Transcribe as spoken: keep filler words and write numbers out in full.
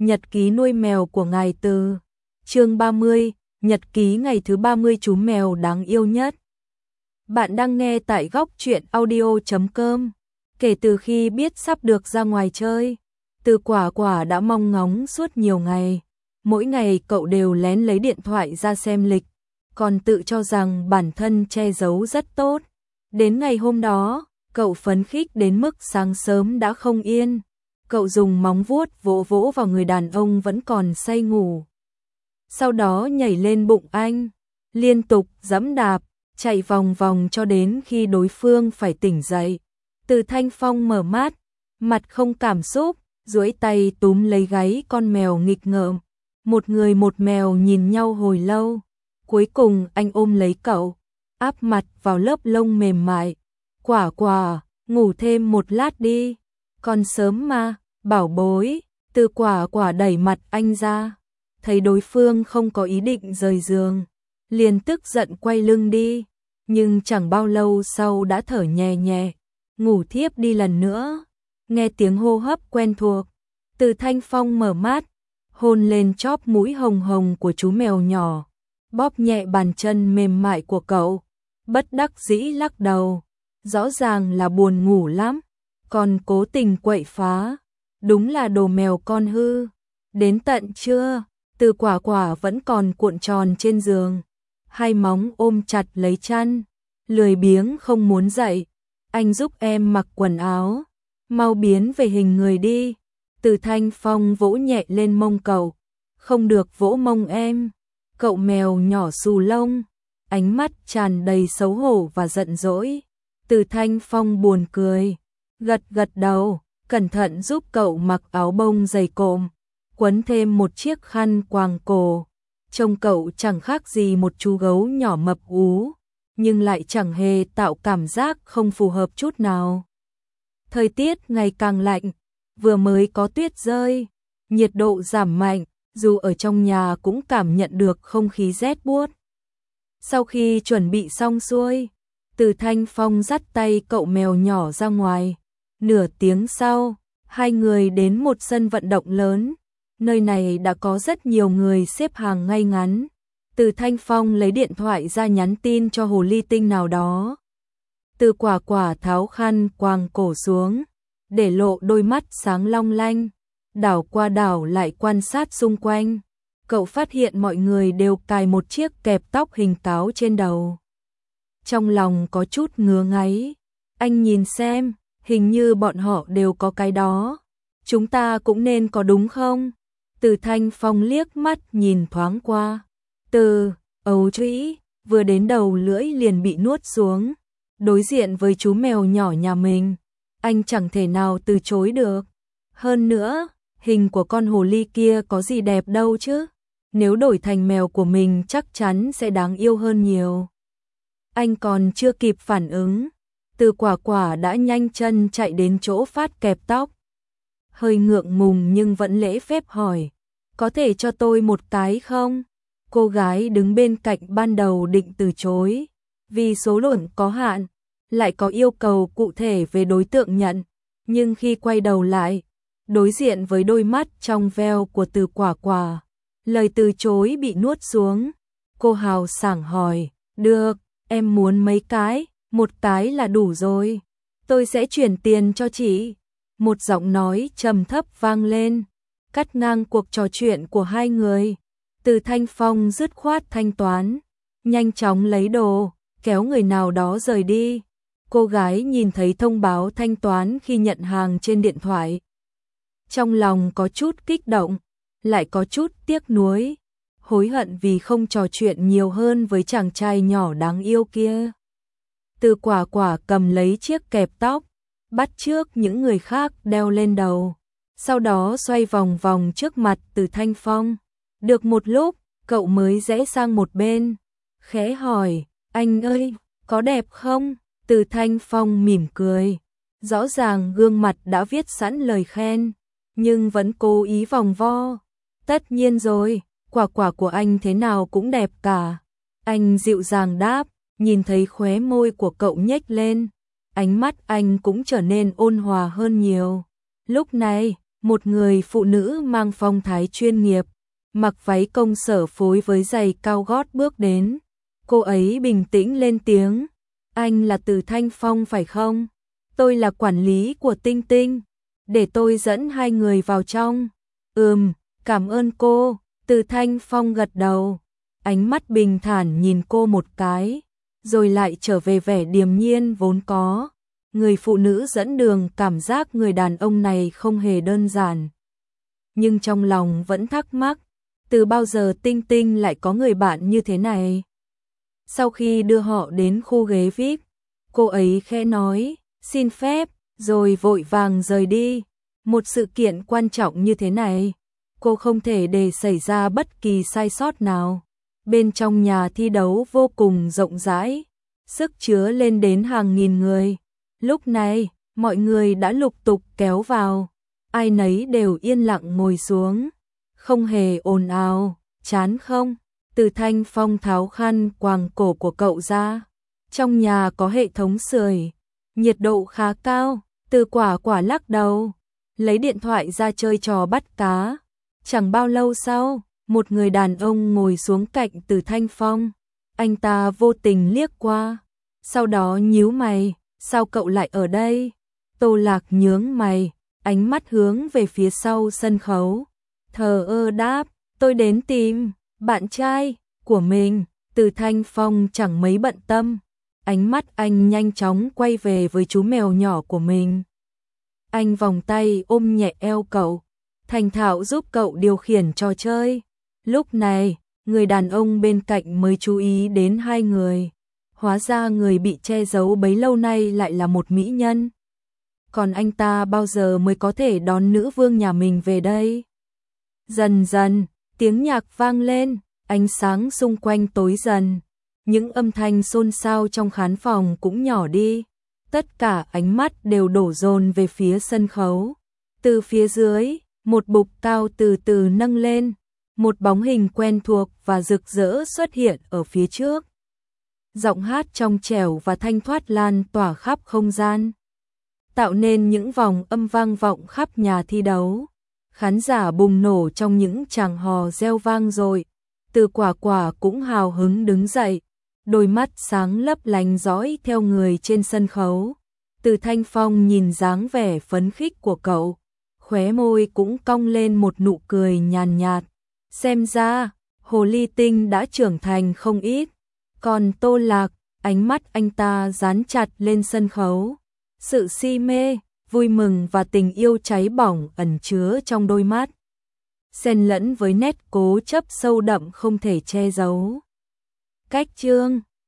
Nhật ký nuôi mèo của ngài Từ. Chương ba mươi, nhật ký ngày thứ ba mươi chú mèo đáng yêu nhất. Bạn đang nghe tại góc truyện audio chấm com. Kể từ khi biết sắp được ra ngoài chơi, Từ Quả Quả đã mong ngóng suốt nhiều ngày. Mỗi ngày cậu đều lén lấy điện thoại ra xem lịch, còn tự cho rằng bản thân che giấu rất tốt. Đến ngày hôm đó, cậu phấn khích đến mức sáng sớm đã không yên. Cậu dùng móng vuốt vỗ vỗ vào người đàn ông vẫn còn say ngủ. Sau đó nhảy lên bụng anh, liên tục giẫm đạp, chạy vòng vòng cho đến khi đối phương phải tỉnh dậy. Từ Thanh Phong mở mắt, mặt không cảm xúc, duỗi tay túm lấy gáy con mèo nghịch ngợm. Một người một mèo nhìn nhau hồi lâu. Cuối cùng anh ôm lấy cậu, áp mặt vào lớp lông mềm mại. Quả Quả, ngủ thêm một lát đi. Còn sớm mà, bảo bối. Từ Quả Quả đẩy mặt anh ra, thấy đối phương không có ý định rời giường, liền tức giận quay lưng đi. Nhưng chẳng bao lâu sau đã thở nhẹ nhẹ, ngủ thiếp đi lần nữa. Nghe tiếng hô hấp quen thuộc, Từ Thanh Phong mở mắt, hôn lên chóp mũi hồng hồng của chú mèo nhỏ, bóp nhẹ bàn chân mềm mại của cậu, bất đắc dĩ lắc đầu. Rõ ràng là buồn ngủ lắm, còn cố tình quậy phá, đúng là đồ mèo con hư. Đến tận trưa, Từ Quả Quả vẫn còn cuộn tròn trên giường, hai móng ôm chặt lấy chăn, lười biếng không muốn dậy. Anh giúp em mặc quần áo, mau biến về hình người đi. Từ Thanh Phong vỗ nhẹ lên mông cậu, không được vỗ mông em. Cậu mèo nhỏ xù lông, ánh mắt tràn đầy xấu hổ và giận dỗi. Từ Thanh Phong buồn cười, gật gật đầu, cẩn thận giúp cậu mặc áo bông dày cộm, quấn thêm một chiếc khăn quàng cổ. Trông cậu chẳng khác gì một chú gấu nhỏ mập ú, nhưng lại chẳng hề tạo cảm giác không phù hợp chút nào. Thời tiết ngày càng lạnh, vừa mới có tuyết rơi, nhiệt độ giảm mạnh, dù ở trong nhà cũng cảm nhận được không khí rét buốt. Sau khi chuẩn bị xong xuôi, Từ Thanh Phong dắt tay cậu mèo nhỏ ra ngoài. Nửa tiếng sau, hai người đến một sân vận động lớn. Nơi này đã có rất nhiều người xếp hàng ngay ngắn. Từ Thanh Phong lấy điện thoại ra nhắn tin cho hồ ly tinh nào đó. Từ Quả Quả tháo khăn quàng cổ xuống, để lộ đôi mắt sáng long lanh, đảo qua đảo lại quan sát xung quanh. Cậu phát hiện mọi người đều cài một chiếc kẹp tóc hình cáo trên đầu. Trong lòng có chút ngứa ngáy, anh nhìn xem, hình như bọn họ đều có cái đó. Chúng ta cũng nên có đúng không? Từ Thanh Phong liếc mắt nhìn thoáng qua. Từ, ấu trĩ, vừa đến đầu lưỡi liền bị nuốt xuống. Đối diện với chú mèo nhỏ nhà mình, anh chẳng thể nào từ chối được. Hơn nữa, hình của con hồ ly kia có gì đẹp đâu chứ. Nếu đổi thành mèo của mình chắc chắn sẽ đáng yêu hơn nhiều. Anh còn chưa kịp phản ứng, Từ Quả Quả đã nhanh chân chạy đến chỗ phát kẹp tóc. Hơi ngượng ngùng nhưng vẫn lễ phép hỏi, có thể cho tôi một cái không? Cô gái đứng bên cạnh ban đầu định từ chối, vì số lượng có hạn, lại có yêu cầu cụ thể về đối tượng nhận. Nhưng khi quay đầu lại, đối diện với đôi mắt trong veo của Từ Quả Quả, lời từ chối bị nuốt xuống. Cô hào sảng hỏi, được, em muốn mấy cái? Một cái là đủ rồi, tôi sẽ chuyển tiền cho chị. Một giọng nói trầm thấp vang lên, cắt ngang cuộc trò chuyện của hai người. Từ Thanh Phong dứt khoát thanh toán, nhanh chóng lấy đồ, kéo người nào đó rời đi. Cô gái nhìn thấy thông báo thanh toán khi nhận hàng trên điện thoại, trong lòng có chút kích động, lại có chút tiếc nuối, hối hận vì không trò chuyện nhiều hơn với chàng trai nhỏ đáng yêu kia. Từ Quả Quả cầm lấy chiếc kẹp tóc, bắt chước những người khác đeo lên đầu, sau đó xoay vòng vòng trước mặt Từ Thanh Phong. Được một lúc, cậu mới rẽ sang một bên, khẽ hỏi, anh ơi, có đẹp không? Từ Thanh Phong mỉm cười, rõ ràng gương mặt đã viết sẵn lời khen, nhưng vẫn cố ý vòng vo. Tất nhiên rồi, Quả Quả của anh thế nào cũng đẹp cả. Anh dịu dàng đáp, nhìn thấy khóe môi của cậu nhếch lên, ánh mắt anh cũng trở nên ôn hòa hơn nhiều. Lúc này, một người phụ nữ mang phong thái chuyên nghiệp, mặc váy công sở phối với giày cao gót bước đến. Cô ấy bình tĩnh lên tiếng, anh là Từ Thanh Phong phải không? Tôi là quản lý của Tinh Tinh, để tôi dẫn hai người vào trong. Ừm, cảm ơn cô, Từ Thanh Phong gật đầu, ánh mắt bình thản nhìn cô một cái, rồi lại trở về vẻ điềm nhiên vốn có. Người phụ nữ dẫn đường cảm giác người đàn ông này không hề đơn giản. Nhưng trong lòng vẫn thắc mắc, từ bao giờ Tinh Tinh lại có người bạn như thế này? Sau khi đưa họ đến khu ghế vi ai pi, cô ấy khẽ nói, xin phép, rồi vội vàng rời đi. Một sự kiện quan trọng như thế này, cô không thể để xảy ra bất kỳ sai sót nào. Bên trong nhà thi đấu vô cùng rộng rãi, sức chứa lên đến hàng nghìn người. Lúc này, mọi người đã lục tục kéo vào, ai nấy đều yên lặng ngồi xuống, không hề ồn ào, chán không? Từ Thanh Phong tháo khăn quàng cổ của cậu ra. Trong nhà có hệ thống sưởi, nhiệt độ khá cao. Từ Quả Quả lắc đầu, lấy điện thoại ra chơi trò bắt cá. Chẳng bao lâu sau, một người đàn ông ngồi xuống cạnh Từ Thanh Phong. Anh ta vô tình liếc qua, sau đó nhíu mày, sao cậu lại ở đây? Tô Lạc nhướng mày, ánh mắt hướng về phía sau sân khấu. Thờ ơ đáp, tôi đến tìm bạn trai của mình. Từ Thanh Phong chẳng mấy bận tâm, ánh mắt anh nhanh chóng quay về với chú mèo nhỏ của mình. Anh vòng tay ôm nhẹ eo cậu, thành thạo giúp cậu điều khiển trò chơi. Lúc này, người đàn ông bên cạnh mới chú ý đến hai người. Hóa ra người bị che giấu bấy lâu nay lại là một mỹ nhân. Còn anh ta bao giờ mới có thể đón nữ vương nhà mình về đây? Dần dần, tiếng nhạc vang lên, ánh sáng xung quanh tối dần. Những âm thanh xôn xao trong khán phòng cũng nhỏ đi. Tất cả ánh mắt đều đổ dồn về phía sân khấu. Từ phía dưới, một bục cao từ từ nâng lên. Một bóng hình quen thuộc và rực rỡ xuất hiện ở phía trước. Giọng hát trong trẻo và thanh thoát lan tỏa khắp không gian, tạo nên những vòng âm vang vọng khắp nhà thi đấu. Khán giả bùng nổ trong những tràng hò reo vang dội. Từ Quả Quả cũng hào hứng đứng dậy, đôi mắt sáng lấp lánh dõi theo người trên sân khấu. Từ Thanh Phong nhìn dáng vẻ phấn khích của cậu, khóe môi cũng cong lên một nụ cười nhàn nhạt. Xem ra, Hồ Ly Tinh đã trưởng thành không ít. Còn Tô Lạc, ánh mắt anh ta dán chặt lên sân khấu. Sự si mê, vui mừng và tình yêu cháy bỏng ẩn chứa trong đôi mắt, xen lẫn với nét cố chấp sâu đậm không thể che giấu. Cách chương